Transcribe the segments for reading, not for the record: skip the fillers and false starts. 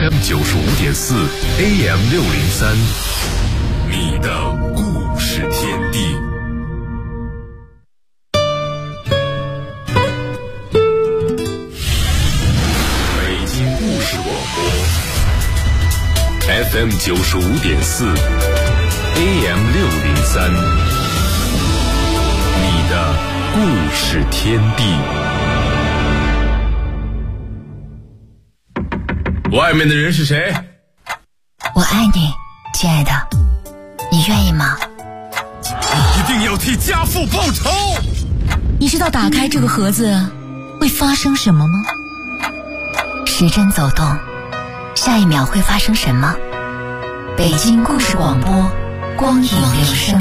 FM95.4 AM603，你的故事天地。北京故事广播 FM95.4 AM603，你的故事天地。外面的人是谁？ 我爱你，亲爱的，你愿意吗？ 你一定要替家父报仇！ 你知道打开这个盒子会发生什么吗？时针走动，下一秒会发生什么？北京故事广播，光影留声。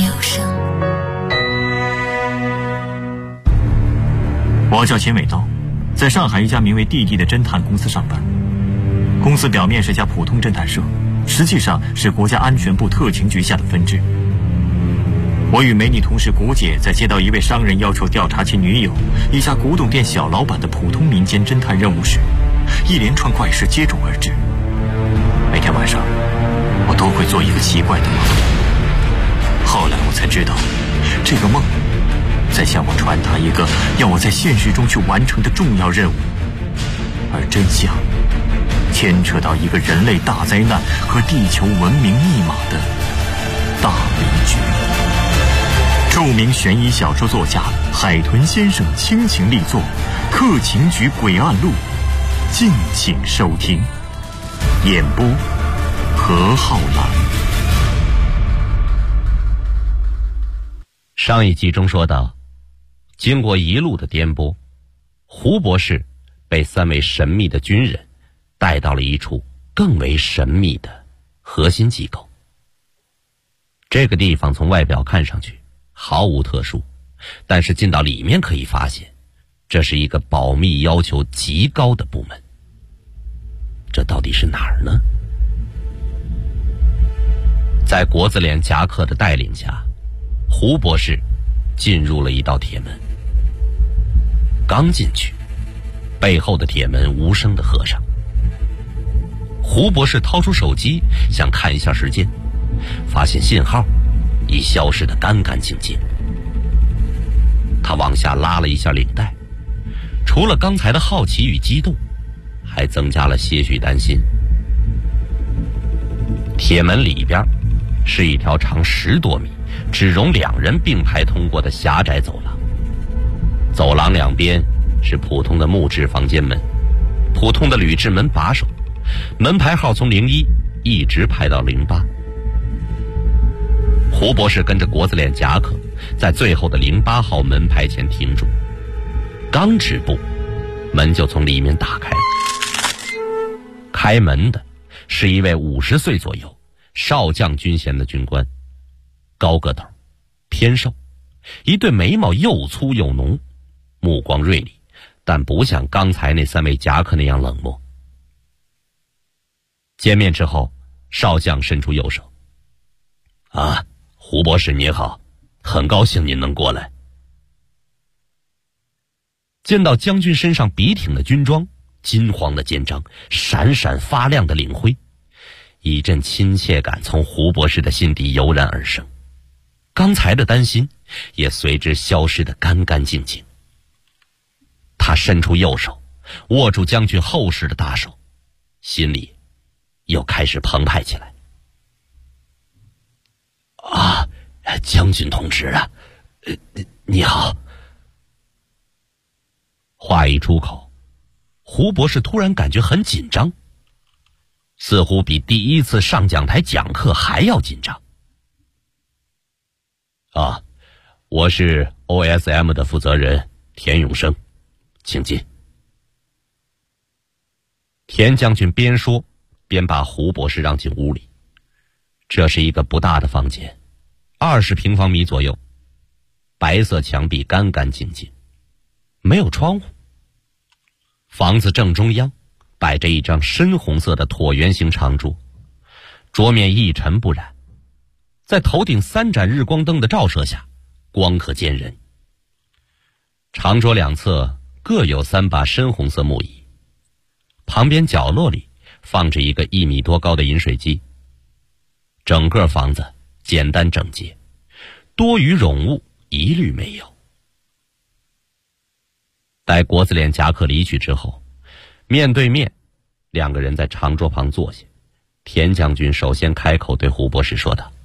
我叫钱伟道，在上海一家名为弟弟的侦探公司上班。公司表面是家普通侦探社，实际上是国家安全部特勤局下的分支。我与美女同事谷姐在接到一位商人要求调查其女友一家古董店小老板的普通民间侦探任务时，一连串怪事接踵而至。每天晚上我都会做一个奇怪的梦，后来我才知道，这个梦在向我传达一个要我在现实中去完成的重要任务，而真相牵扯到一个人类大灾难和地球文明密码的大迷局。著名悬疑小说作家海豚先生倾情力作《特勤局诡案录》，敬请收听。演播何浩然。 上一集中说到，经过一路的颠簸，胡博士被三位神秘的军人带到了一处更为神秘的核心机构。这个地方从外表看上去毫无特殊，但是进到里面可以发现，这是一个保密要求极高的部门。这到底是哪儿呢？在国字脸夹克的带领下，胡博士进入了一道铁门。刚进去，背后的铁门无声地合上。胡博士掏出手机想看一下时间，发现信号已消失得干干净净。他往下拉了一下领带，除了刚才的好奇与激动，还增加了些许担心。铁门里边是一条长10多米，只容2人并排通过的狭窄走廊。走廊两边是普通的木质房间门，普通的铝制门把手，门牌号从01一直排到08。胡博士跟着国字脸夹克在最后的08号门牌前停住，刚止步，门就从里面打开了。开门的是一位50岁左右少将军衔的军官，高个头，偏瘦，一对眉毛又粗又浓，目光锐利，但不像刚才那3位夹克那样冷漠。见面之后，少将伸出右手。胡博士你好，很高兴您能过来。见到将军身上笔挺的军装，金黄的肩章，闪闪发亮的领徽，一阵亲切感从胡博士的心底油然而生，刚才的担心也随之消失得干干净净。他伸出右手，握住将军厚实的大手，心里又开始澎湃起来。将军同志啊，你好。话一出口，胡博士突然感觉很紧张，似乎比第一次上讲台讲课还要紧张。我是 OSM 的负责人田永生，请进。田将军边说边把胡博士让进屋里。这是一个不大的房间，20平方米左右，白色墙壁干干净净，没有窗户。房子正中央摆着一张深红色的椭圆形长桌，桌面一尘不染，在头顶3盏日光灯的照射下，光可见人。长桌两侧各有3把深红色木椅，旁边角落里放着一个1米多高的饮水机。整个房子简单整洁，多余冗物一律没有。待国子监夹克离去之后，面对面，两个人在长桌旁坐下。田将军首先开口对胡博士说道：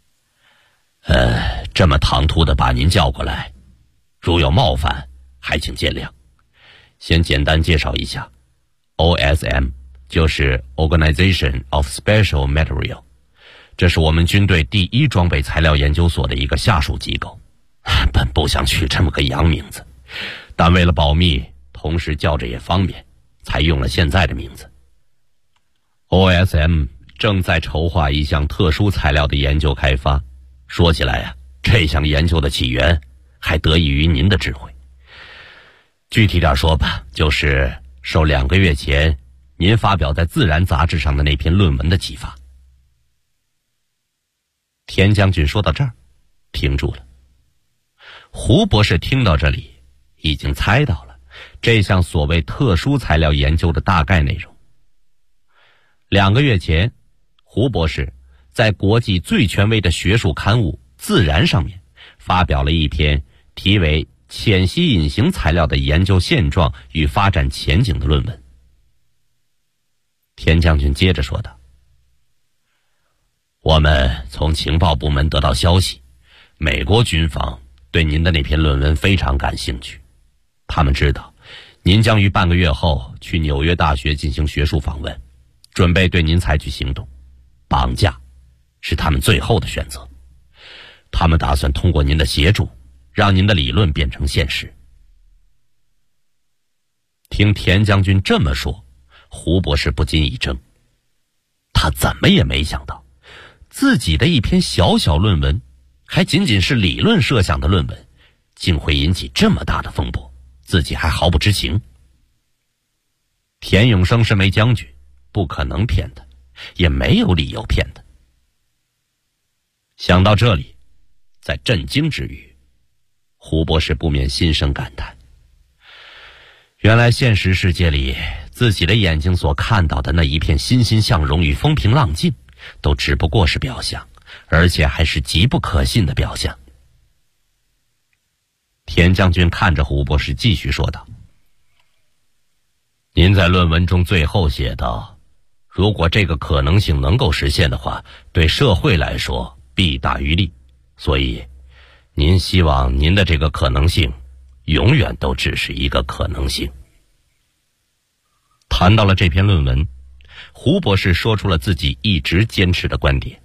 这么唐突的把您叫过来，如有冒犯，还请见谅。先简单介绍一下 ，OSM 就是 Organization of Special Material， 这是我们军队第1装备材料研究所的一个下属机构。本不想取这么个洋名字，但为了保密，同时叫着也方便，才用了现在的名字。OSM 正在筹划一项特殊材料的研究开发。说起来啊，这项研究的起源还得益于您的智慧。具体点说吧，就是受2个月前您发表在《自然》杂志上的那篇论文的启发。田将军说到这儿，停住了。胡博士听到这里，已经猜到了这项所谓特殊材料研究的大概内容。2个月前，胡博士在国际最权威的学术刊物《自然》上面发表了一篇题为《浅析隐形材料的研究现状与发展前景》的论文。田将军接着说道：我们从情报部门得到消息，美国军方对您的那篇论文非常感兴趣。他们知道您将于半个月后去纽约大学进行学术访问，准备对您采取行动。绑架是他们最后的选择，他们打算通过您的协助，让您的理论变成现实。听田将军这么说，胡博士不禁一怔，他怎么也没想到，自己的一篇小小论文，还仅仅是理论设想的论文，竟会引起这么大的风波，自己还毫不知情。田永生身为将军，不可能骗他，也没有理由骗他。想到这里，在震惊之余，胡博士不免心生感叹，原来现实世界里自己的眼睛所看到的那一片欣欣向荣与风平浪静，都只不过是表象，而且还是极不可信的表象。田将军看着胡博士继续说道：您在论文中最后写道，如果这个可能性能够实现的话，对社会来说弊大于利，所以您希望您的这个可能性永远都只是一个可能性。谈到了这篇论文，胡博士说出了自己一直坚持的观点。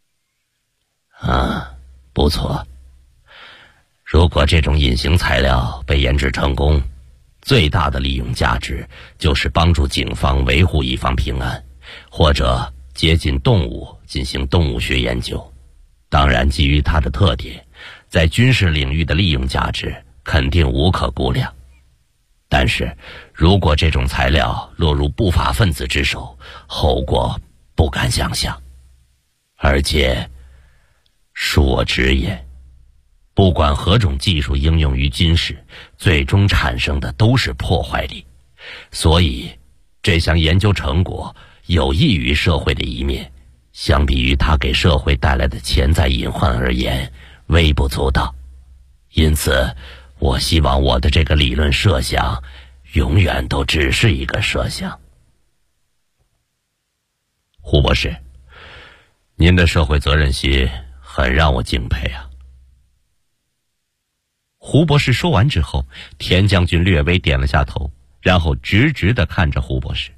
不错，如果这种隐形材料被研制成功，最大的利用价值就是帮助警方维护一方平安，或者接近动物进行动物学研究。当然，基于它的特点，在军事领域的利用价值肯定无可估量。但是，如果这种材料落入不法分子之手，后果不敢想象。而且，恕我直言，不管何种技术应用于军事，最终产生的都是破坏力。所以，这项研究成果有益于社会的一面，相比于它给社会带来的潜在隐患而言，微不足道。因此，我希望我的这个理论设想永远都只是一个设想。胡博士，您的社会责任心很让我敬佩啊。胡博士说完之后，田将军略微点了下头，然后直直地看着胡博士。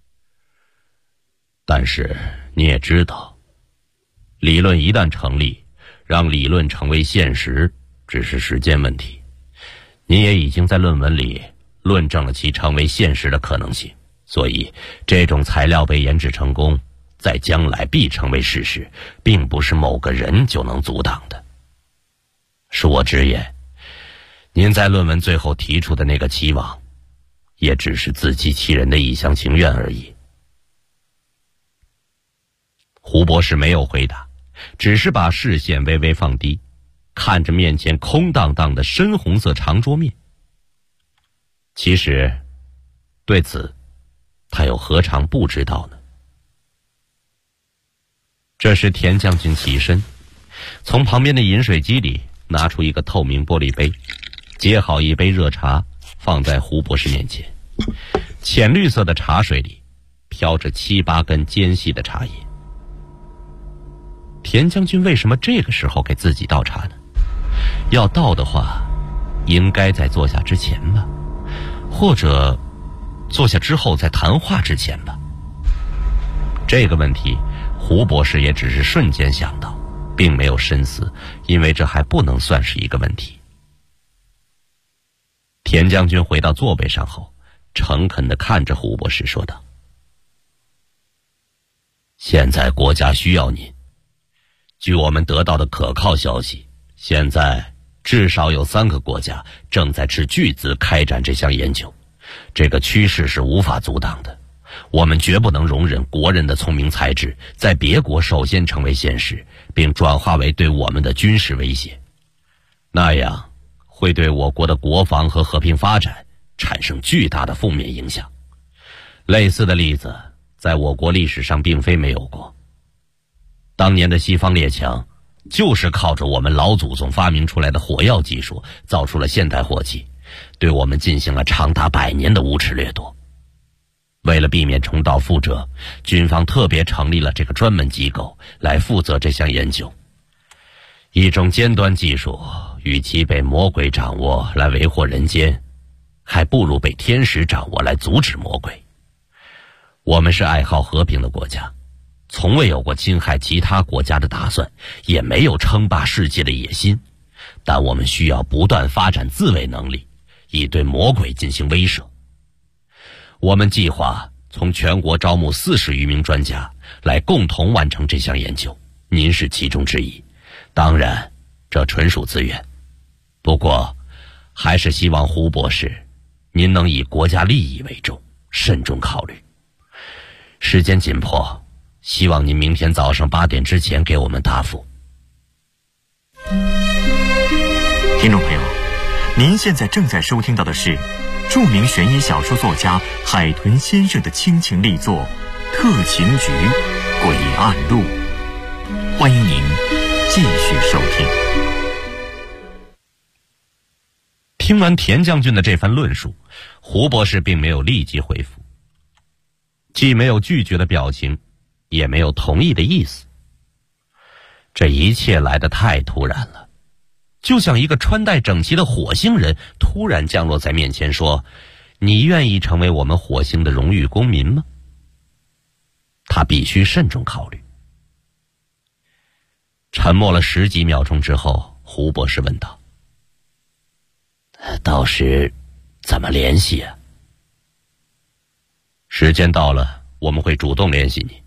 但是你也知道，理论一旦成立，让理论成为现实只是时间问题。您也已经在论文里论证了其成为现实的可能性，所以这种材料被研制成功，在将来必成为事实，并不是某个人就能阻挡的。恕我直言，您在论文最后提出的那个期望，也只是自欺欺人的一厢情愿而已。胡博士没有回答，只是把视线微微放低，看着面前空荡荡的深红色长桌面。其实，对此，他又何尝不知道呢？ 这时田将军起身，从旁边的饮水机里拿出一个透明玻璃杯，接好一杯热茶放在胡博士面前。浅绿色的茶水里飘着7、8根尖细的茶叶。田将军为什么这个时候给自己倒茶呢？要倒的话，应该在坐下之前吧，或者坐下之后在谈话之前吧。这个问题胡博士也只是瞬间想到，并没有深思，因为这还不能算是一个问题。田将军回到座位上后，诚恳地看着胡博士说道：现在国家需要您。据我们得到的可靠消息，现在至少有3个国家正在斥巨资开展这项研究，这个趋势是无法阻挡的。我们绝不能容忍国人的聪明才智在别国首先成为现实，并转化为对我们的军事威胁，那样会对我国的国防和和平发展产生巨大的负面影响。类似的例子在我国历史上并非没有过。当年的西方列强就是靠着我们老祖宗发明出来的火药技术，造出了现代火器，对我们进行了长达100年的无耻掠夺。为了避免重蹈覆辙，军方特别成立了这个专门机构来负责这项研究。一种尖端技术，与其被魔鬼掌握来为祸人间，还不如被天使掌握来阻止魔鬼。我们是爱好和平的国家，从未有过侵害其他国家的打算，也没有称霸世界的野心，但我们需要不断发展自卫能力，以对魔鬼进行威慑。我们计划从全国招募40余名专家来共同完成这项研究，您是其中之一。当然，这纯属自愿。不过，还是希望胡博士，您能以国家利益为重，慎重考虑。时间紧迫，希望您明天早上8点之前给我们答复。 听众朋友，您现在正在收听到的是著名悬疑小说作家海豚先生的倾情力作《特勤局诡案录》，欢迎您继续收听。 听完田将军的这番论述，胡博士并没有立即回复，既没有拒绝的表情，也没有同意的意思。这一切来得太突然了，就像一个穿戴整齐的火星人突然降落在面前说：你愿意成为我们火星的荣誉公民吗？他必须慎重考虑。沉默了10几秒钟之后，胡博士问道：到时怎么联系啊？时间到了，我们会主动联系你。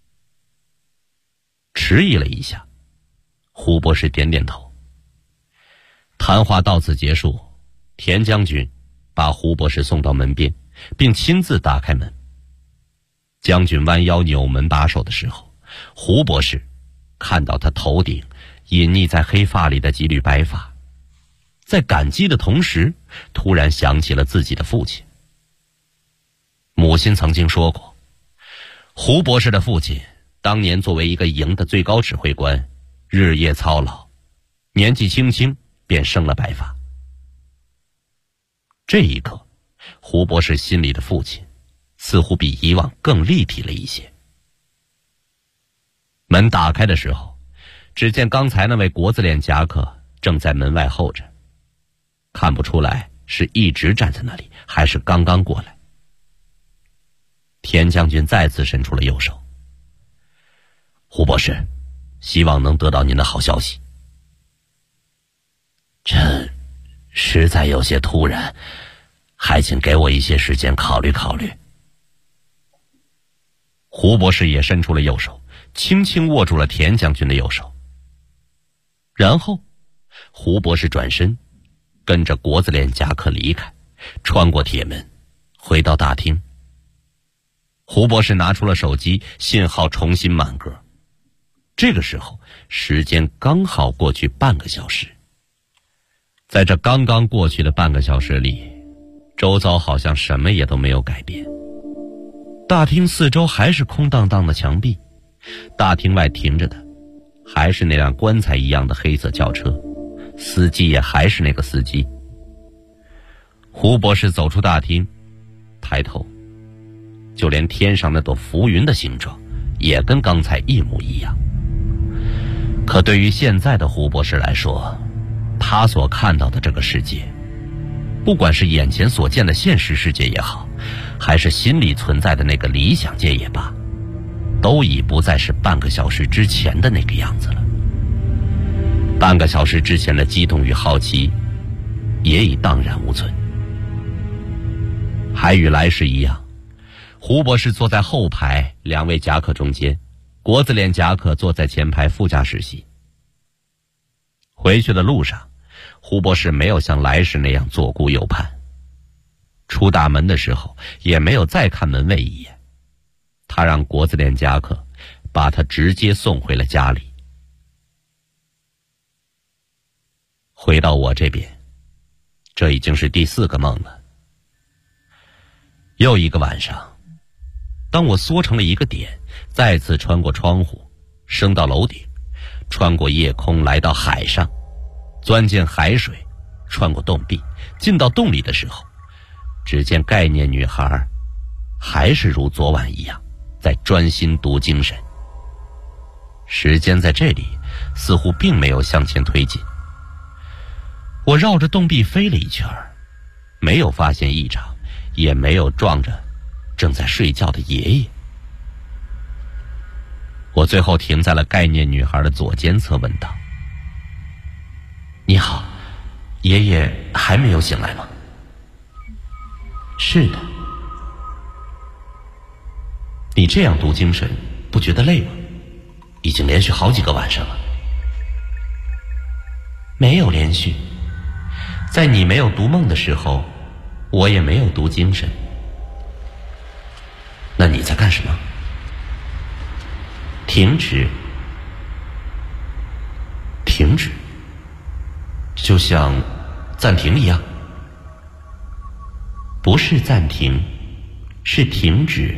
迟疑了一下，胡博士点点头。谈话到此结束，田将军把胡博士送到门边，并亲自打开门。将军弯腰扭门把手的时候，胡博士看到他头顶隐匿在黑发里的几缕白发，在感激的同时，突然想起了自己的父亲。母亲曾经说过，胡博士的父亲当年作为一个营的最高指挥官，日夜操劳，年纪轻轻便生了白发。这一刻，胡博士心里的父亲似乎比以往更立体了一些。门打开的时候，只见刚才那位国字脸夹克正在门外候着，看不出来是一直站在那里，还是刚刚过来。田将军再次伸出了右手：胡博士，希望能得到您的好消息。这实在有些突然，还请给我一些时间考虑考虑。胡博士也伸出了右手，轻轻握住了田将军的右手。然后胡博士转身，跟着国字脸夹克离开，穿过铁门，回到大厅。胡博士拿出了手机，信号重新满格。这个时候，时间刚好过去半个小时。在这刚刚过去的半个小时里，周遭好像什么也都没有改变。大厅四周还是空荡荡的墙壁， 大厅外停着的还是那辆棺材一样的黑色轿车，司机也还是那个司机。胡博士走出大厅，抬头，就连天上那朵浮云的形状也跟刚才一模一样。可对于现在的胡博士来说，他所看到的这个世界，不管是眼前所见的现实世界也好，还是心里存在的那个理想界也罢，都已不再是半个小时之前的那个样子了。半个小时之前的激动与好奇也已荡然无存。还与来时一样，胡博士坐在后排2位夹克中间，国字脸夹克坐在前排副驾驶席。回去的路上，胡博士没有像来时那样左顾右盼，出大门的时候也没有再看门卫一眼，他让国字脸夹克把他直接送回了家里。回到我这边，这已经是第4个梦了。又一个晚上，当我缩成了一个点，再次穿过窗户，升到楼顶，穿过夜空来到海上，钻进海水，穿过洞壁，进到洞里的时候，只见概念女孩还是如昨晚一样在专心读精神。时间在这里似乎并没有向前推进。我绕着洞壁飞了一圈，没有发现异常，也没有撞着正在睡觉的爷爷。我最后停在了概念女孩的左肩侧，问道：“你好，爷爷还没有醒来吗？”“是的。”“你这样读精神不觉得累吗？已经连续好几个晚上了。”“没有连续，在你没有读梦的时候，我也没有读精神。”“那你在干什么？”“停止。”“停止？就像暂停一样？”“不是暂停，是停止。”“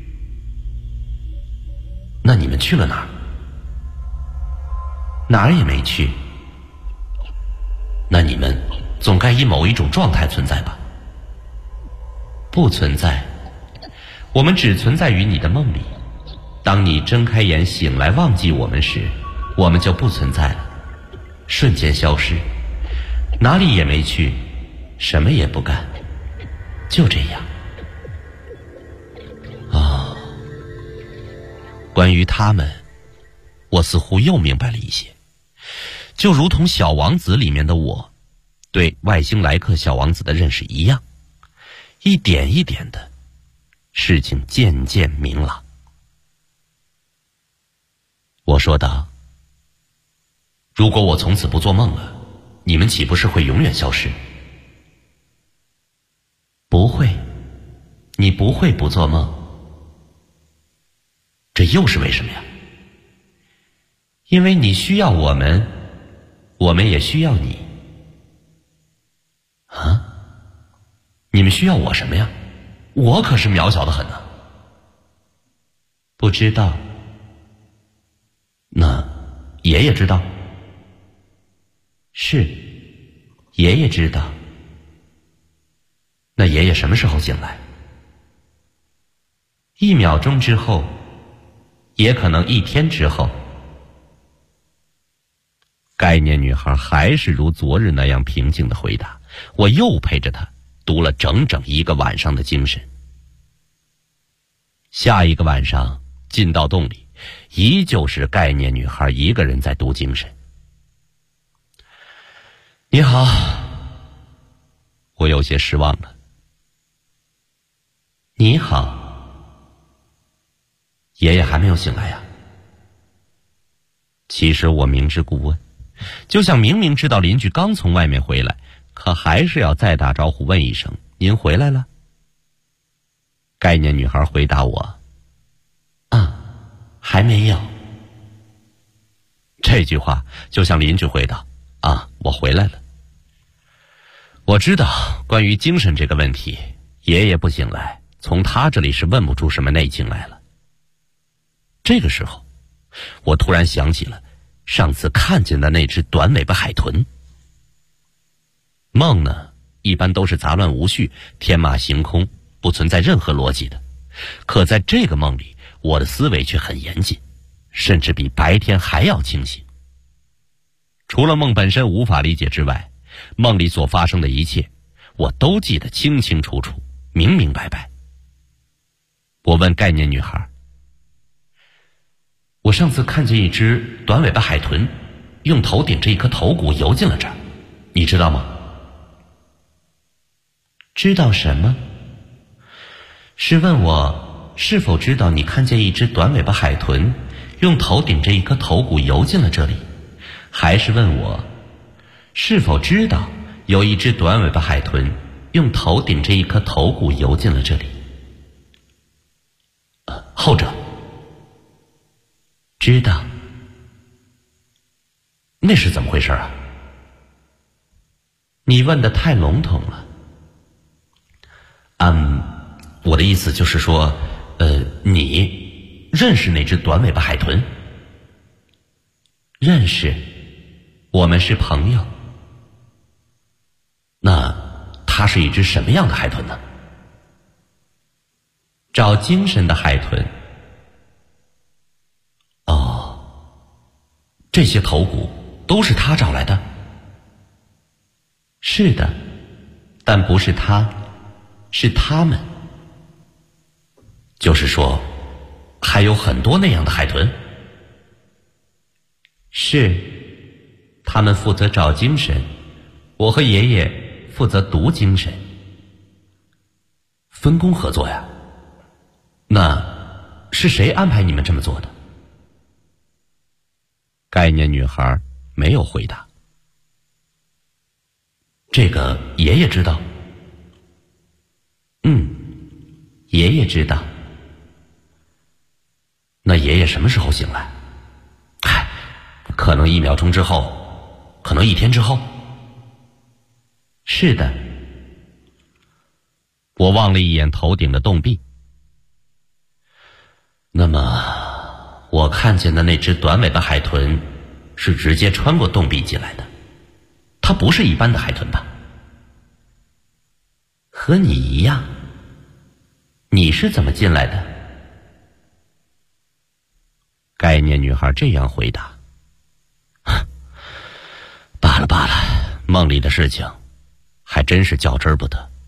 那你们去了哪儿？”“哪儿也没去。”“那你们总该以某一种状态存在吧？”“不存在，我们只存在于你的梦里。当你睁开眼醒来忘记我们时，我们就不存在了，瞬间消失，哪里也没去，什么也不干，就这样。”“哦，关于他们，我似乎又明白了一些，就如同《小王子》里面的我对外星来客小王子的认识一样，一点一点的，事情渐渐明朗。我说道：“如果我从此不做梦了，你们岂不是会永远消失？”“不会，你不会不做梦。”“这又是为什么呀？”“因为你需要我们，我们也需要你。”“啊？你们需要我什么呀？我可是渺小的很呢。”“不知道。”“那爷爷知道？”“是，爷爷知道。”“那爷爷什么时候醒来？”“1秒钟之后，也可能1天之后。”概念女孩还是如昨日那样平静的回答。我又陪着她读了整整1个晚上的精神。下一个晚上进到洞里，依旧是概念女孩一个人在读精神。“你好。”我有些失望了。“你好。”“爷爷还没有醒来呀？”其实我明知故问，就像明明知道邻居刚从外面回来，可还是要再打招呼问一声：“您回来了？”概念女孩回答我：“啊，还没有。”这句话就像邻居回答：“啊，我回来了。”我知道关于精神这个问题，爷爷不醒来，从他这里是问不出什么内情来了。这个时候我突然想起了上次看见的那只短尾巴海豚。梦呢，一般都是杂乱无序、天马行空，不存在任何逻辑的。可在这个梦里，我的思维却很严谨，甚至比白天还要清醒。除了梦本身无法理解之外，梦里所发生的一切，我都记得清清楚楚、明明白白。我问概念女孩，我上次看见一只短尾巴海豚，用头顶着一颗头骨游进了这儿，你知道吗？知道什么？是问我是否知道你看见一只短尾巴海豚用头顶着一颗头骨游进了这里，还是问我是否知道有一只短尾巴海豚用头顶着一颗头骨游进了这里？后者。知道。那是怎么回事啊？你问得太笼统了。我的意思就是说，你认识那只短尾巴海豚？认识，我们是朋友。那它是一只什么样的海豚呢？找精神的海豚。这些头骨都是他找来的？是的，但不是他，是他们。就是说，还有很多那样的海豚？是，他们负责找精神，我和爷爷负责读精神。分工合作呀？那是谁安排你们这么做的？概念女孩没有回答。这个爷爷知道？爷爷知道。那爷爷什么时候醒来？可能1秒钟之后，可能1天之后。是的。我望了一眼头顶的洞壁。那么我看见的那只短尾巴海豚是直接穿过洞壁进来的，它不是一般的海豚吧？和你一样。你是怎么进来的？概念女孩这样回答。罢了罢了，梦里的事情还真是较真儿不得。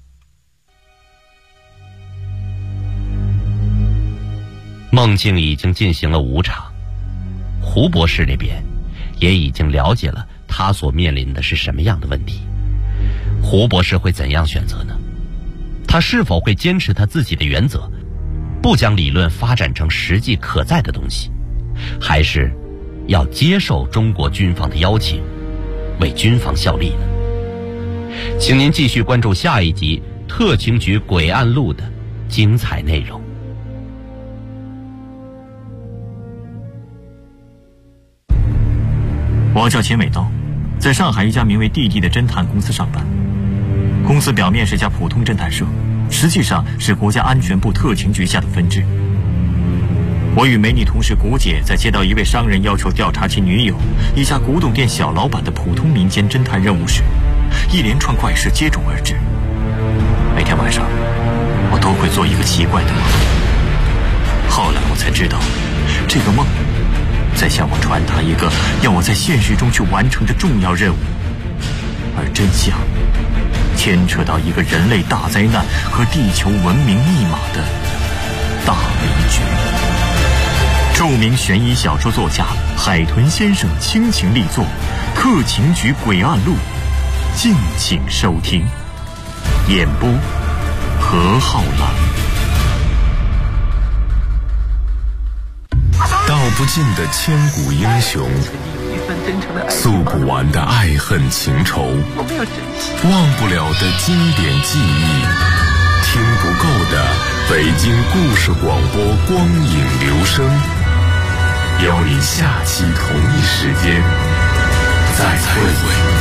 梦境已经进行了5场，胡博士那边也已经了解了他所面临的是什么样的问题。胡博士会怎样选择呢？他是否会坚持他自己的原则，不将理论发展成实际可在的东西，还是要接受中国军方的邀请，为军方效力呢？请您继续关注下一集《特勤局诡案录》的精彩内容。 我叫钱伟道，在上海一家名为地地的侦探公司上班。公司表面是家普通侦探社，实际上是国家安全部特勤局下的分支。我与美女同事谷姐在接到一位商人要求调查其女友一家古董店小老板的普通民间侦探任务时，一连串怪事接踵而至。每天晚上我都会做一个奇怪的梦，后来我才知道，这个梦在向我传达一个要我在现实中去完成的重要任务，而真相牵扯到一个人类大灾难和地球文明密码的大迷局。著名悬疑小说作家海豚先生倾情力作《特勤局诡案录》，敬请收听。演播何浩然。 道不尽的千古英雄，诉不完的爱恨情仇，忘不了的经典记忆，听不够的北京故事广播光影留声，邀你下期同一时间再会。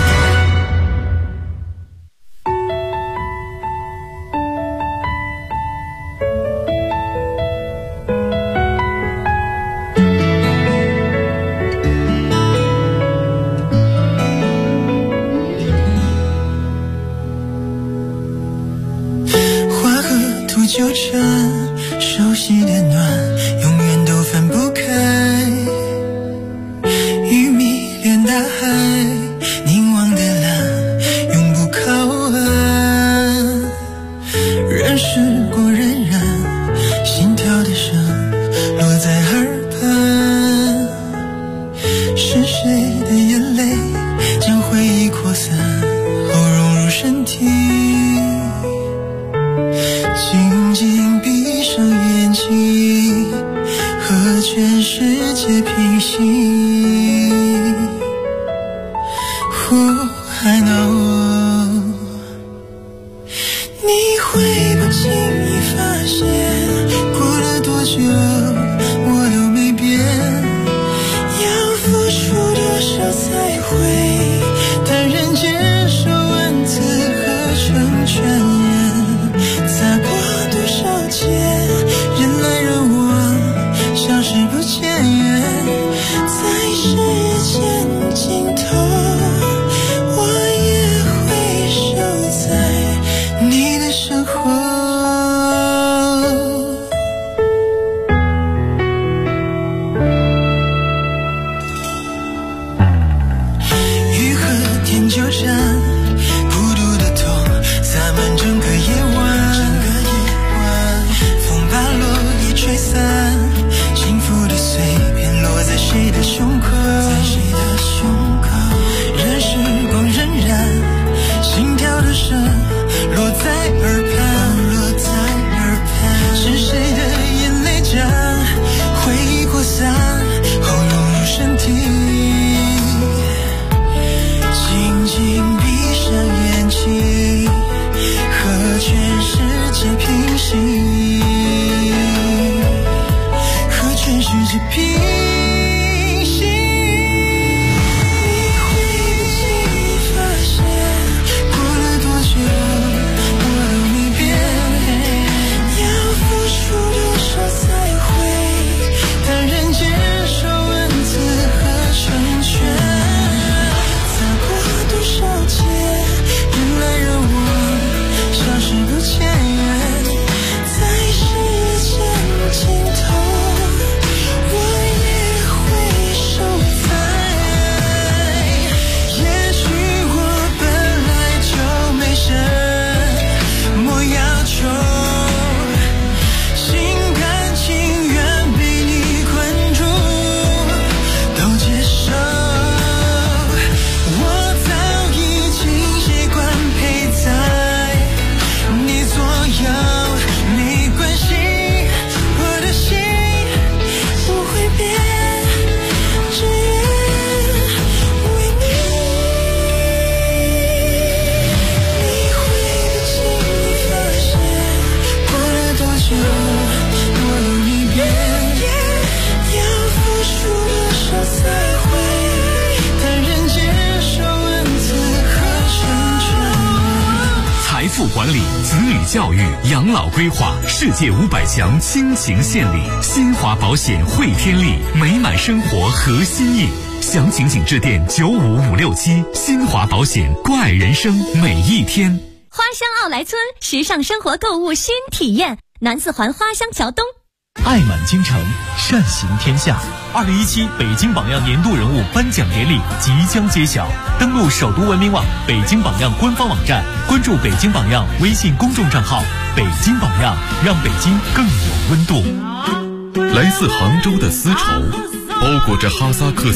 纠缠，熟悉的暖永远都分不开。鱼迷恋大海，凝望的蓝永不靠岸。人世过荏苒，心跳的声落在耳畔。是谁的眼泪将回忆扩散后融入身体？静静闭上眼睛，和全世界平行。I know， 你会不经意发现，过了多久我都没变。要付出多少才会坦然接受文字和成全？擦过多少肩，人来人往，消失不见。在时间尽头，我也会守在你的身后。雨和天纠缠，孤独的痛洒满整个夜晚。风把落叶吹散，幸福的碎片落在谁的胸口？任时光荏苒，心跳的声落在耳畔。是谁的眼泪将回忆扩散后融入身体？静静闭上眼睛，和全世界平行，和全世界平行。你会不经意发现，过了多久我都没变。要付出多少才会坦然接受文字和成全？擦过多少肩，人来人往，消失不见。在时间尽头，我也会守在。也许我本来就没什么要求，心甘情愿被你困住，都接受。我早已经习惯陪在你左右，没关系，我的心不会变，只愿为你。你会不经意发现，过了多久我都没变。要付出多少才会坦然接受文字和成全？ 财富管理、子女教育、养老规划，世界500强倾情献礼，新华保险汇天利，美满生活核心意。详情请致电95567，新华保险，关爱人生每一天。 花乡奥莱村时尚生活购物新体验，南四环花乡桥东。 爱满京城，善行天下。2017北京榜样年度人物颁奖典礼即将揭晓，登录首都文明网、北京榜样官方网站，关注北京榜样微信公众账号，北京榜样，让北京更有温度。 来自杭州的丝绸，包裹着哈萨克